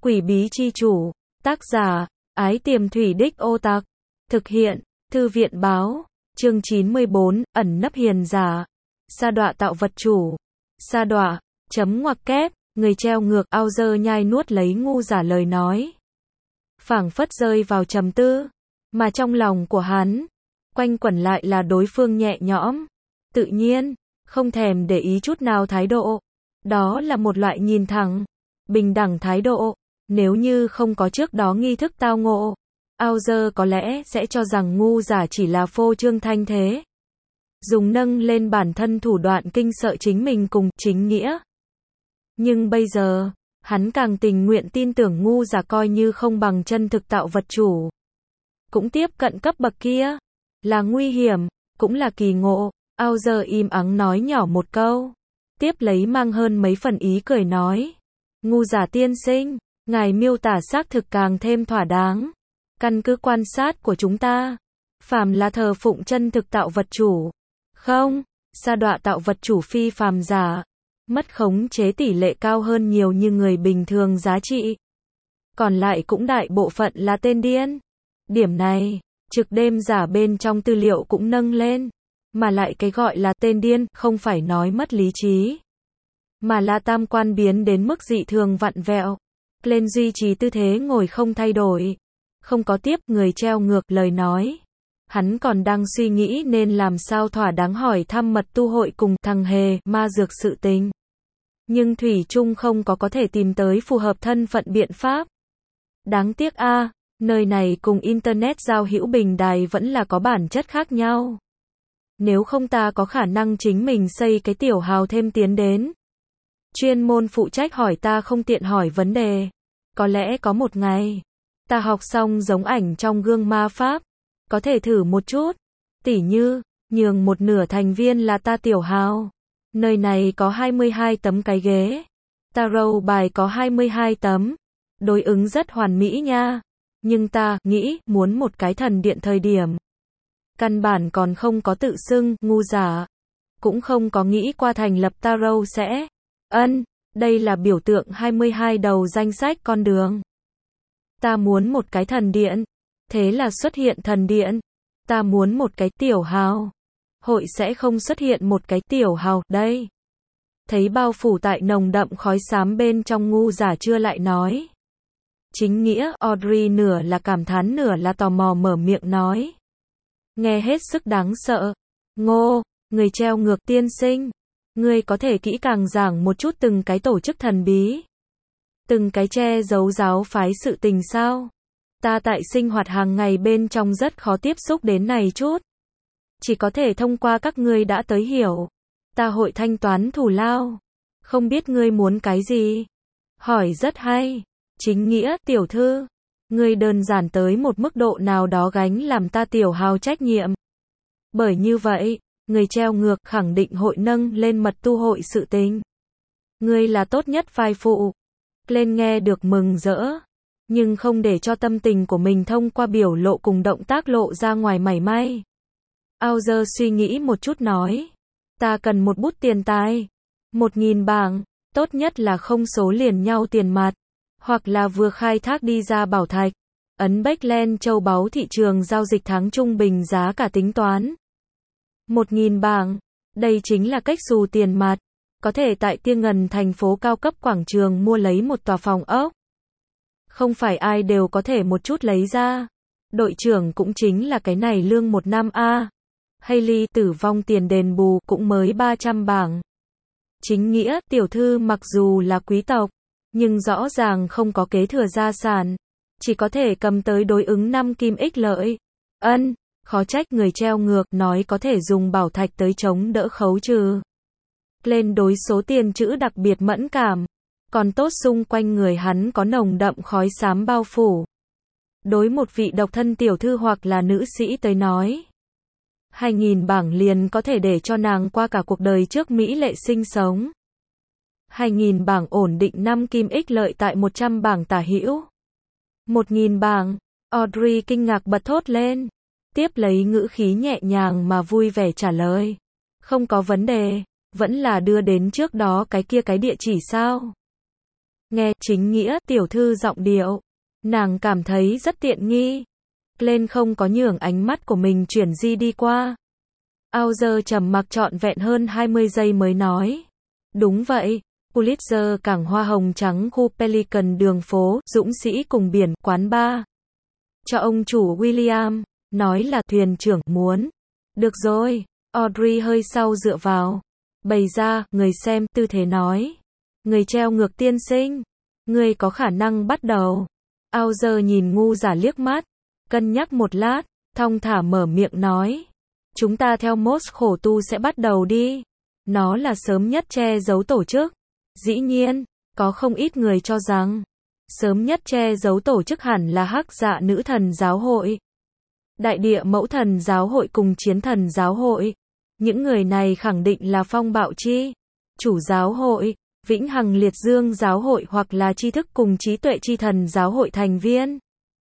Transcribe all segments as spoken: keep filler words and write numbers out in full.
Quỷ bí chi chủ, tác giả, Ái Tiềm Thủy Đích Ô Tạc, thực hiện, Thư viện báo, chương chín mươi bốn, ẩn nấp hiền giả, sa đọa tạo vật chủ, sa đọa, chấm ngoặc kép, người treo ngược, ao dơ nhai nuốt lấy ngu giả lời nói. Phảng phất rơi vào trầm tư, mà trong lòng của hắn, quanh quẩn lại là đối phương nhẹ nhõm, tự nhiên, không thèm để ý chút nào thái độ. Đó là một loại nhìn thẳng, bình đẳng thái độ. Nếu như không có trước đó nghi thức tao ngộ, ao dơ có lẽ sẽ cho rằng ngu giả chỉ là phô trương thanh thế. Dùng nâng lên bản thân thủ đoạn kinh sợ chính mình cùng chính nghĩa. Nhưng bây giờ, hắn càng tình nguyện tin tưởng ngu giả coi như không bằng chân thực tạo vật chủ. Cũng tiếp cận cấp bậc kia, là nguy hiểm, cũng là kỳ ngộ. Ao dơ im ắng nói nhỏ một câu, tiếp lấy mang hơn mấy phần ý cười nói. Ngu giả tiên sinh, ngài miêu tả xác thực càng thêm thỏa đáng. Căn cứ quan sát của chúng ta, phàm là thờ phụng chân thực tạo vật chủ, không, sa đọa tạo vật chủ phi phàm giả, mất khống chế tỷ lệ cao hơn nhiều như người bình thường giá trị. Còn lại cũng đại bộ phận là tên điên. Điểm này, trực đêm giả bên trong tư liệu cũng nâng lên. Mà lại cái gọi là tên điên, không phải nói mất lý trí, mà là tam quan biến đến mức dị thường vặn vẹo. Lên duy trì tư thế ngồi không thay đổi. Không có tiếp người treo ngược lời nói. Hắn còn đang suy nghĩ nên làm sao thỏa đáng hỏi thăm mật tu hội cùng thằng hề ma dược sự tình. Nhưng Thủy Trung không có có thể tìm tới phù hợp thân phận biện pháp. Đáng tiếc a, à, nơi này cùng Internet giao hữu bình đài vẫn là có bản chất khác nhau. Nếu không ta có khả năng chính mình xây cái tiểu hào thêm tiến đến. Chuyên môn phụ trách hỏi ta không tiện hỏi vấn đề. Có lẽ có một ngày, ta học xong giống ảnh trong gương ma pháp. Có thể thử một chút. Tỉ như, nhường một nửa thành viên là ta tiểu hào. Nơi này có hai mươi hai tấm cái ghế. Tarot bài có hai mươi hai tấm. Đối ứng rất hoàn mỹ nha. Nhưng ta nghĩ muốn một cái thần điện thời điểm. Căn bản còn không có tự xưng ngu giả. Cũng không có nghĩ qua thành lập tarot sẽ. Ân, đây là biểu tượng hai mươi hai đầu danh sách con đường. Ta muốn một cái thần điện. Thế là xuất hiện thần điện. Ta muốn một cái tiểu hào. Hội sẽ không xuất hiện một cái tiểu hào, đây. Thấy bao phủ tại nồng đậm khói xám bên trong ngu giả chưa lại nói. Chính nghĩa, Audrey nửa là cảm thán nửa là tò mò mở miệng nói. Nghe hết sức đáng sợ. Ngô, người treo ngược tiên sinh. Ngươi có thể kỹ càng giảng một chút từng cái tổ chức thần bí. Từng cái che giấu giáo phái sự tình sao? Ta tại sinh hoạt hàng ngày bên trong rất khó tiếp xúc đến này chút. Chỉ có thể thông qua các ngươi đã tới hiểu. Ta hội thanh toán thù lao. Không biết ngươi muốn cái gì? Hỏi rất hay. Chính nghĩa, tiểu thư. Ngươi đơn giản tới một mức độ nào đó gánh làm ta tiểu hào trách nhiệm. Bởi như vậy, người treo ngược khẳng định hội nâng lên mật tu hội sự tình. Ngươi là tốt nhất vai phụ. Lên nghe được mừng rỡ. Nhưng không để cho tâm tình của mình thông qua biểu lộ cùng động tác lộ ra ngoài mảy may. Ao dơ suy nghĩ một chút nói. Ta cần một bút tiền tài. Một nghìn bảng. Tốt nhất là không số liền nhau tiền mặt. Hoặc là vừa khai thác đi ra bảo thạch. Ấn Bách Len châu báu thị trường giao dịch tháng trung bình giá cả tính toán. Một nghìn bảng. Đây chính là cách xù tiền mặt. Có thể tại Tiên Ngần thành phố cao cấp quảng trường mua lấy một tòa phòng ốc. Không phải ai đều có thể một chút lấy ra. Đội trưởng cũng chính là cái này lương một năm a. Hailey tử vong tiền đền bù cũng mới ba trăm bảng. Chính nghĩa, tiểu thư mặc dù là quý tộc, nhưng rõ ràng không có kế thừa gia sản. Chỉ có thể cầm tới đối ứng năm kim ích lợi. Ân, khó trách người treo ngược nói có thể dùng bảo thạch tới chống đỡ khấu trừ. Lên đối số tiền chữ đặc biệt mẫn cảm. Còn tốt xung quanh người hắn có nồng đậm khói xám bao phủ. Đối một vị độc thân tiểu thư hoặc là nữ sĩ tới nói. Hai nghìn bảng liền có thể để cho nàng qua cả cuộc đời trước mỹ lệ sinh sống. Hai nghìn bảng ổn định năm kim ích lợi tại một trăm bảng tả hữu. Một nghìn bảng. Audrey kinh ngạc bật thốt lên. Tiếp lấy ngữ khí nhẹ nhàng mà vui vẻ trả lời. Không có vấn đề. Vẫn là đưa đến trước đó cái kia cái địa chỉ sao? Nghe chính nghĩa tiểu thư giọng điệu, nàng cảm thấy rất tiện nghi. Glenn không có nhường ánh mắt của mình chuyển di đi qua. Auger trầm mặc trọn vẹn hơn hai mươi giây mới nói. Đúng vậy, Pulitzer cảng hoa hồng trắng khu Pelican đường phố, dũng sĩ cùng biển, quán bar. Cho ông chủ William, nói là thuyền trưởng muốn. Được rồi, Audrey hơi sau dựa vào. Bày ra, người xem, tư thế nói. Người treo ngược tiên sinh. Người có khả năng bắt đầu. Auger nhìn ngu giả liếc mắt. Cân nhắc một lát, thong thả mở miệng nói. Chúng ta theo Moss khổ tu sẽ bắt đầu đi. Nó là sớm nhất che giấu tổ chức. Dĩ nhiên, có không ít người cho rằng, sớm nhất che giấu tổ chức hẳn là Hắc Dạ Nữ Thần Giáo hội, Đại Địa Mẫu Thần Giáo hội cùng Chiến Thần Giáo hội. Những người này khẳng định là Phong Bạo Chi, Chủ Giáo hội, Vĩnh Hằng Liệt Dương Giáo hội hoặc là Tri Thức cùng Trí Tuệ Chi Thần Giáo hội thành viên.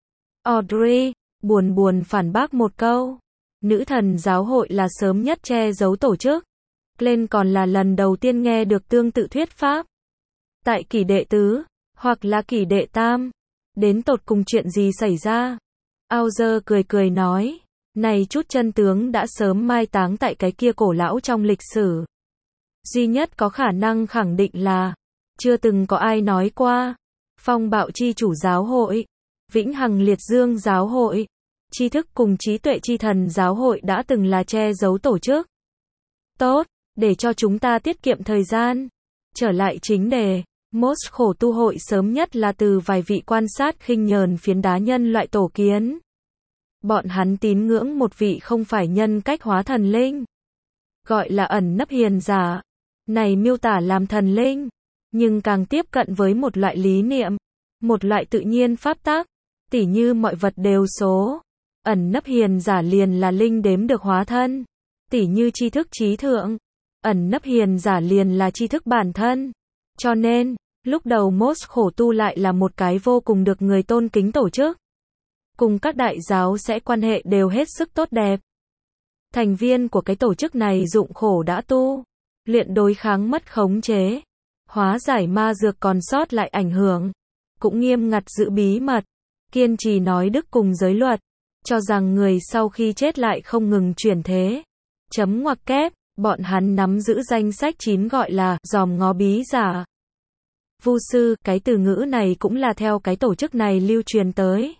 Audrey, buồn buồn phản bác một câu. Nữ Thần Giáo hội là sớm nhất che giấu tổ chức. Glenn còn là lần đầu tiên nghe được tương tự thuyết pháp. Tại kỷ đệ tứ, hoặc là kỷ đệ tam, đến tột cùng chuyện gì xảy ra? Auger cười cười nói, này chút chân tướng đã sớm mai táng tại cái kia cổ lão trong lịch sử. Duy nhất có khả năng khẳng định là, chưa từng có ai nói qua, Phong Bạo Chi Chủ Giáo hội, Vĩnh Hằng Liệt Dương Giáo hội, Tri Thức cùng Trí Tuệ Chi Thần Giáo hội đã từng là che giấu tổ chức. Tốt, để cho chúng ta tiết kiệm thời gian. Trở lại chính đề, Moss khổ tu hội sớm nhất là từ vài vị quan sát khinh nhờn phiến đá nhân loại tổ kiến. Bọn hắn tín ngưỡng một vị không phải nhân cách hóa thần linh. Gọi là ẩn nấp hiền giả. Này miêu tả làm thần linh, nhưng càng tiếp cận với một loại lý niệm, một loại tự nhiên pháp tắc, tỉ như mọi vật đều số. Ẩn nấp hiền giả liền là linh đếm được hóa thân, tỉ như tri thức trí thượng. Ẩn nấp hiền giả liền là tri thức bản thân. Cho nên, lúc đầu Moss khổ tu lại là một cái vô cùng được người tôn kính tổ chức. Cùng các đại giáo sẽ quan hệ đều hết sức tốt đẹp. Thành viên của cái tổ chức này dụng khổ đã tu, luyện đối kháng mất khống chế, hóa giải ma dược còn sót lại ảnh hưởng, cũng nghiêm ngặt giữ bí mật, kiên trì nói đức cùng giới luật, cho rằng người sau khi chết lại không ngừng chuyển thế. Chấm ngoặc kép, bọn hắn nắm giữ danh sách chín gọi là dòm ngó bí giả. Vu sư, cái từ ngữ này cũng là theo cái tổ chức này lưu truyền tới.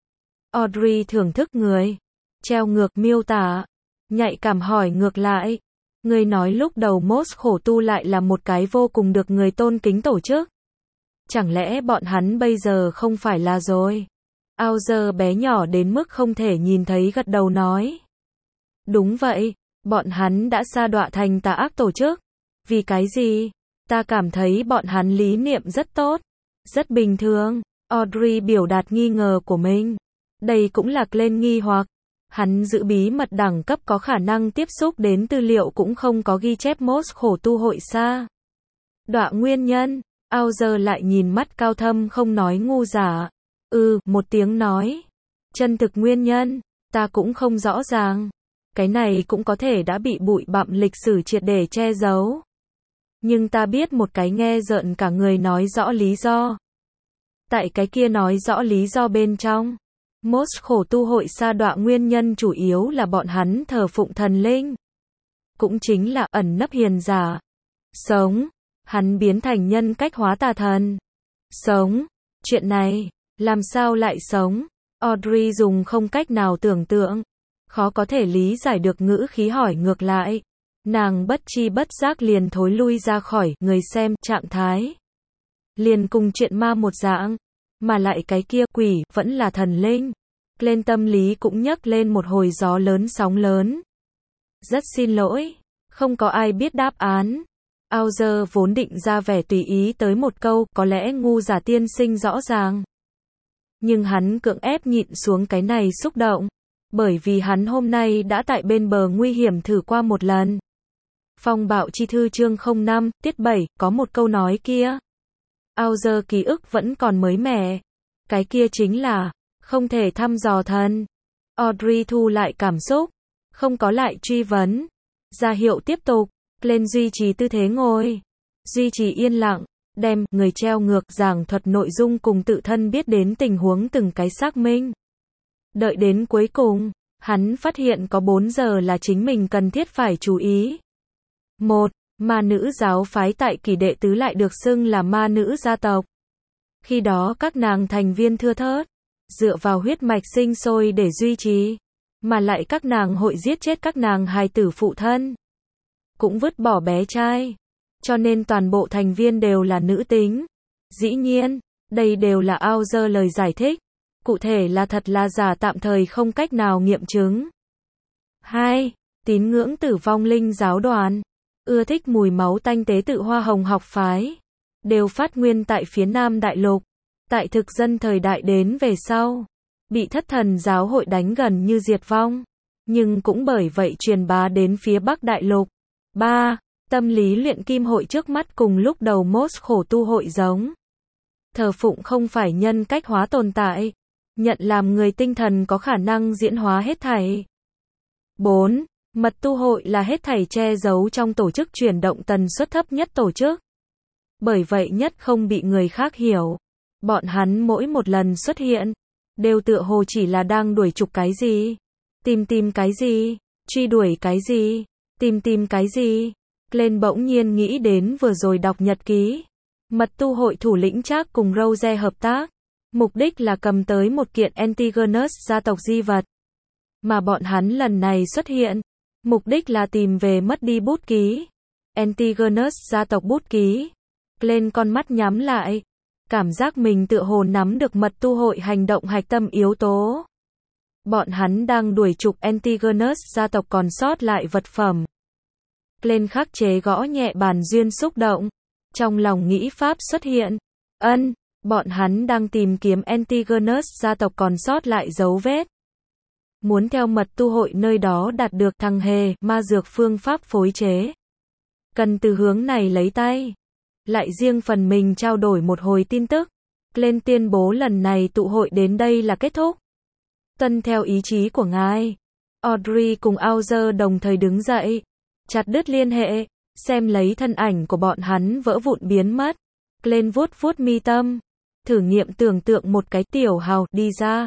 Audrey thưởng thức người treo ngược miêu tả, nhạy cảm hỏi ngược lại. Người nói lúc đầu Moss khổ tu lại là một cái vô cùng được người tôn kính tổ chức. Chẳng lẽ bọn hắn bây giờ không phải là rồi? Auger bé nhỏ đến mức không thể nhìn thấy gật đầu nói. Đúng vậy, bọn hắn đã sa đọa thành tà ác tổ chức. Vì cái gì? Ta cảm thấy bọn hắn lý niệm rất tốt, rất bình thường. Audrey biểu đạt nghi ngờ của mình. Đây cũng là Glenn nghi hoặc. Hắn giữ bí mật đẳng cấp có khả năng tiếp xúc đến tư liệu cũng không có ghi chép Moss khổ tu hội sa đọa nguyên nhân. Auger lại nhìn mắt cao thâm không nói ngu giả. Ừ, một tiếng nói. Chân thực nguyên nhân, ta cũng không rõ ràng. Cái này cũng có thể đã bị bụi bặm lịch sử triệt để che giấu. Nhưng ta biết một cái nghe rợn cả người nói rõ lý do. Tại cái kia nói rõ lý do bên trong, Moss khổ tu hội sa đọa nguyên nhân chủ yếu là bọn hắn thờ phụng thần linh. Cũng chính là ẩn nấp hiền giả. Sống. Hắn biến thành nhân cách hóa tà thần. Sống. Chuyện này, làm sao lại sống? Audrey dùng không cách nào tưởng tượng. Khó có thể lý giải được ngữ khí hỏi ngược lại. Nàng bất chi bất giác liền thối lui ra khỏi người xem trạng thái. Liền cùng chuyện ma một dạng. Mà lại cái kia quỷ vẫn là thần linh. Lên tâm lý cũng nhấc lên một hồi gió lớn sóng lớn. Rất xin lỗi. Không có ai biết đáp án. Auger vốn định ra vẻ tùy ý tới một câu, có lẽ ngu giả tiên sinh rõ ràng. Nhưng hắn cưỡng ép nhịn xuống cái này xúc động. Bởi vì hắn hôm nay đã tại bên bờ nguy hiểm thử qua một lần. Phong Bạo Chi thư chương không năm, tiết bảy, có một câu nói kia. Auger ký ức vẫn còn mới mẻ. Cái kia chính là, không thể thăm dò thần. Audrey thu lại cảm xúc. Không có lại truy vấn. Ra hiệu tiếp tục. Lên duy trì tư thế ngồi. Duy trì yên lặng. đem người treo ngược giảng thuật nội dung cùng tự thân biết đến tình huống từng cái xác minh. Đợi đến cuối cùng, hắn phát hiện có bốn giờ là chính mình cần thiết phải chú ý. Một, ma nữ giáo phái tại Kỳ đệ tứ lại được xưng là ma nữ gia tộc. Khi đó các nàng thành viên thưa thớt, dựa vào huyết mạch sinh sôi để duy trì, mà lại các nàng hội giết chết các nàng hài tử phụ thân, cũng vứt bỏ bé trai, cho nên toàn bộ thành viên đều là nữ tính. Dĩ nhiên, đây đều là Author lời giải thích, cụ thể là thật là giả tạm thời không cách nào nghiệm chứng. Hai, tín ngưỡng tử vong linh giáo đoàn, ưa thích mùi máu tanh tế tự Hoa Hồng học phái, đều phát nguyên tại phía Nam Đại Lục. Tại thực dân thời đại đến về sau, bị thất thần giáo hội đánh gần như diệt vong, nhưng cũng bởi vậy truyền bá đến phía Bắc Đại Lục. Ba, tâm lý luyện kim hội trước mắt cùng lúc đầu Mos khổ tu hội giống. Thờ phụng không phải nhân cách hóa tồn tại, nhận làm người tinh thần có khả năng diễn hóa hết thảy. Bốn, mật tu hội là hết thảy che giấu trong tổ chức chuyển động tần suất thấp nhất tổ chức. Bởi vậy nhất không bị người khác hiểu. Bọn hắn mỗi một lần xuất hiện, đều tựa hồ chỉ là đang đuổi trục cái gì, tìm tìm cái gì, truy đuổi cái gì, tìm tìm cái gì. Lên bỗng nhiên nghĩ đến vừa rồi đọc nhật ký. Mật tu hội thủ lĩnh Trác cùng Rose hợp tác. Mục đích là cầm tới một kiện Antigonus gia tộc di vật. Mà bọn hắn lần này xuất hiện, mục đích là tìm về mất đi bút ký. Antigonus gia tộc bút ký. Lên con mắt nhắm lại. Cảm giác mình tựa hồ nắm được mật tu hội hành động hạch tâm yếu tố. Bọn hắn đang đuổi trục Antigonus gia tộc còn sót lại vật phẩm. Lên khắc chế gõ nhẹ bàn duyên xúc động. Trong lòng nghĩ pháp xuất hiện. Ân, bọn hắn đang tìm kiếm Antigonus gia tộc còn sót lại dấu vết. Muốn theo mật tu hội nơi đó đạt được thằng hề, ma dược phương pháp phối chế. Cần từ hướng này lấy tay. Lại riêng phần mình trao đổi một hồi tin tức. Lên tuyên bố lần này tụ hội đến đây là kết thúc. Tuân theo ý chí của ngài. Audrey cùng Author đồng thời đứng dậy. Chặt đứt liên hệ. Xem lấy thân ảnh của bọn hắn vỡ vụn biến mất. Lên vuốt vuốt mi tâm. Thử nghiệm tưởng tượng một cái tiểu hào đi ra.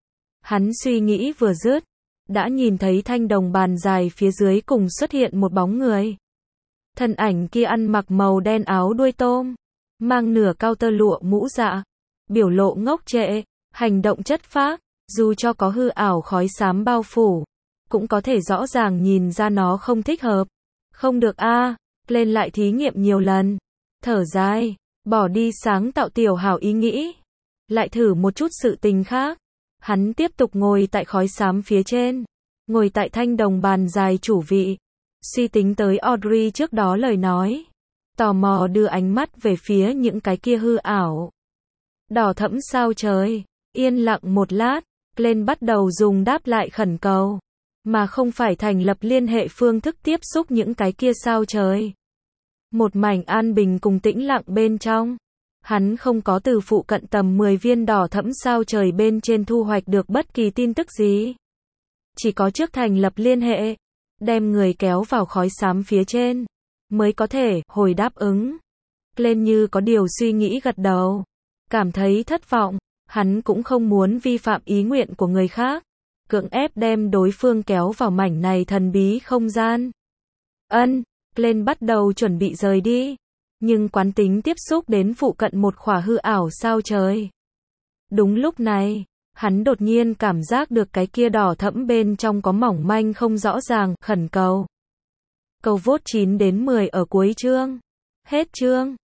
Hắn suy nghĩ vừa dứt. Đã nhìn thấy thanh đồng bàn dài phía dưới cùng xuất hiện một bóng người. Thân ảnh kia ăn mặc màu đen áo đuôi tôm. Mang nửa cao tơ lụa mũ dạ. Biểu lộ ngốc trệ. Hành động chất phác. Dù cho có hư ảo khói xám bao phủ. Cũng có thể rõ ràng nhìn ra nó không thích hợp. Không được a à. Lên lại thí nghiệm nhiều lần. Thở dài. Bỏ đi sáng tạo tiểu hảo ý nghĩ. Lại thử một chút sự tình khác. Hắn tiếp tục ngồi tại khói xám phía trên. Ngồi tại thanh đồng bàn dài chủ vị. Suy tính tới Audrey trước đó lời nói. Tò mò đưa ánh mắt về phía những cái kia hư ảo. Đỏ thẫm sao trời. Yên lặng một lát. Lên bắt đầu dùng đáp lại khẩn cầu. Mà không phải thành lập liên hệ phương thức tiếp xúc những cái kia sao trời. Một mảnh an bình cùng tĩnh lặng bên trong. Hắn không có từ phụ cận tầm mười viên đỏ thẫm sao trời bên trên thu hoạch được bất kỳ tin tức gì. Chỉ có trước thành lập liên hệ. Đem người kéo vào khói xám phía trên. Mới có thể hồi đáp ứng. Lên như có điều suy nghĩ gật đầu. Cảm thấy thất vọng. Hắn cũng không muốn vi phạm ý nguyện của người khác. Cưỡng ép đem đối phương kéo vào mảnh này thần bí không gian. Ân, lên bắt đầu chuẩn bị rời đi. Nhưng quán tính tiếp xúc đến phụ cận một khỏa hư ảo sao trời. Đúng lúc này, hắn đột nhiên cảm giác được cái kia đỏ thẫm bên trong có mỏng manh không rõ ràng, khẩn cầu. Cầu vote chín đến mười ở cuối chương. Hết chương.